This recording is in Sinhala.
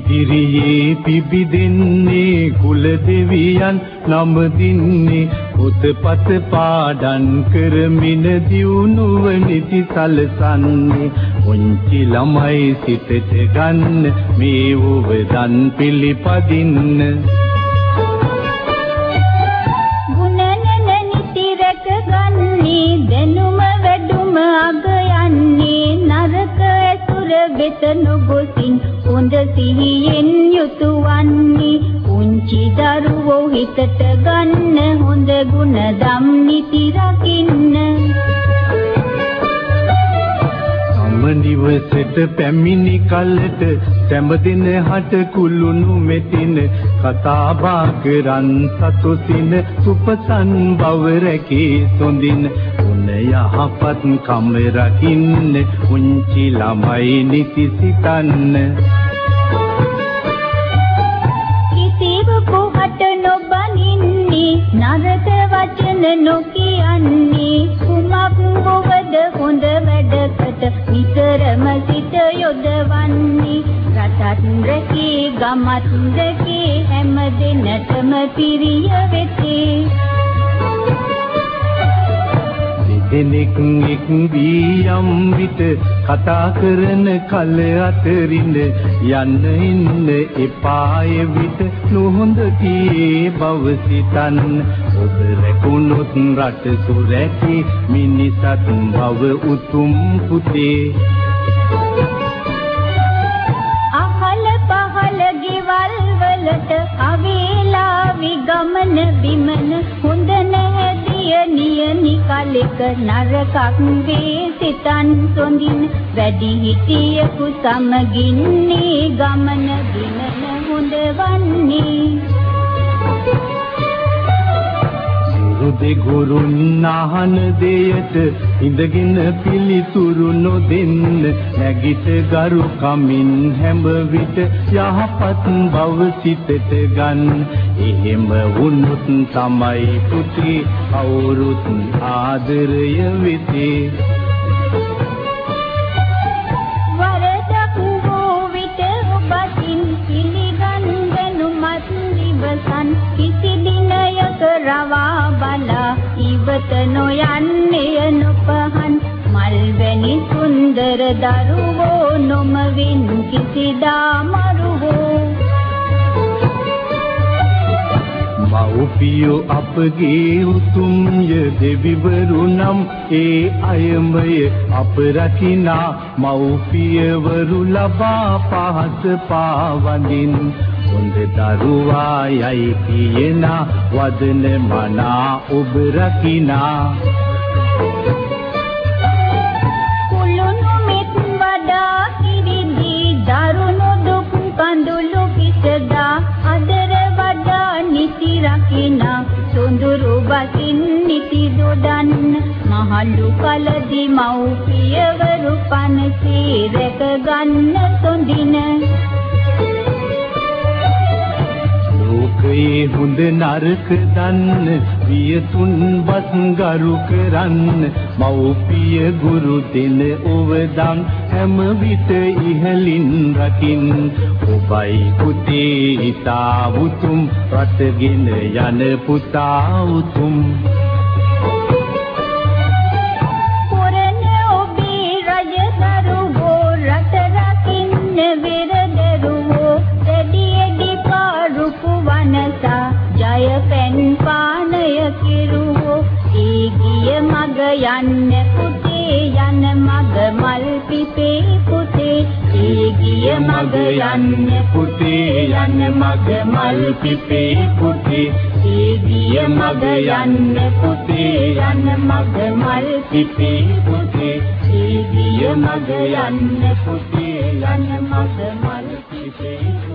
ඉදිරියේ පිබිදෙන්නේ කුල දෙවියන් නම දින්නේ පොතපත පාඩම් කරමින දියුණුව නිති සලසන්නේ පුංචි ළමයි සිතට ගන්න මේ උවදන් පිළිපදින්න ගුණනන නිති රැක ගන්නේ දැනුම වැඩුම අග යන්නේ නරක ඇසුර වෙත නොගොසින් හොඳ සිහියෙන් යුතු වන්නේ පුංචි දරුවෝ හිතට ගන්න හොඳ ගුණ දම් නිති රකින්න නිවසට පැමිණි කලට සැමදින හට කුළුණු මෙතින කතා බා කරන් සතුසින සුපසන් බව රැකී සොඳින උන යහපත් කම රකින්න පුංචි ළමයි නිති සිතන්න කිසිවකු හට නොබනින්නේ නරක වචන නොකියන්නේ කුමක් වුවද හොඳ වැඩකට නිතරම සිත යොදවන්නේ රටත් රැකී ගමත් රැකී හැම දිනටම පිරිය වෙතේ දෙනෙක් එක් වියම් විට කතා කරන කල අතරින් යන්න ඉන්න එපාය විට නොහොඳ කී බව සිතන්න ඔබ රැකුණොත් රට සුරැකී මිනිසත් බව උතුම් පුතේ අහල පහල ගෙවල් වලට අවේලා විගමන බිමන හොඳ නැහැදිය නියනි කලෙක නරකක් වේ සිතන් සොඳින් වැඩි හිටියකු සමගින්නේ ගමන බිමන හොඳ වන්නේ දෙගුරුන් අහන දෙයට ඉඳගෙන පිළිතුරු නොදෙන්න නැගිට ගරු කමින් හැම විට යහපත් බව සිතට ගන්න එහෙම වුණොත් තමයි පුතේ කවුරුත් ආදරය වෙතේ වරදක් වූ විට ඔබින් පිළිගන්වනුමත් නිවසන් කිසි දිනයක රවා බලා ඉවත නොයන්නේ නොපහන් මල්වැනි සුන්දර දරුවෝ නොමවින් කිසිදා මරුවෝ මව්පියෝ අපගේ උතුම්ය දෙවිවරු නම් ඒ අයමය අප රකිනා මව්පියවරු ලබා පහස පාවඳින් හොඳ දරුවා යයි කියන වදන මනා ඔබ රකිනා කුළුණු මෙත් වඩා කිරිදී දරුණු දුක් කඳුළු පිසදා අදර වඩා නිති රකිනා සොඳුරු බසින් නිති දොඩන්න මහලු කලදී මව්පියවරු පනසේ රැක ගන්න සොඳින ලෝකයේ හොඳ නරක දන්න වියතුන් බස් ගරු කරන්න මව්පිය ගුරු දෙන ඔවදන් හැම විට ඉහලින් රකින් ඔබයි පුතේ ඉතා උතුම් රටගෙන යන පුතා උතුම් පුරන ඔබේ රජ දරුවෝ රට රකින්න වෙරදරුවෝ දෙඩියඩි පාරුපු වනසා ජය පෙන් පානය කිරුවෝ ඒ ගිය මග යන්න පුතේ යන මග මල් පිපේ පුතේ ඒ ගිය මග යන්න පුතේ යන මග මල් පිපේ පුතේ ඒ ගිය මග යන්න පුතේ යන මග මල් පිපේ පුතේ ඒ ගිය මග යන්න පුතේ යන මග මල් පිපේ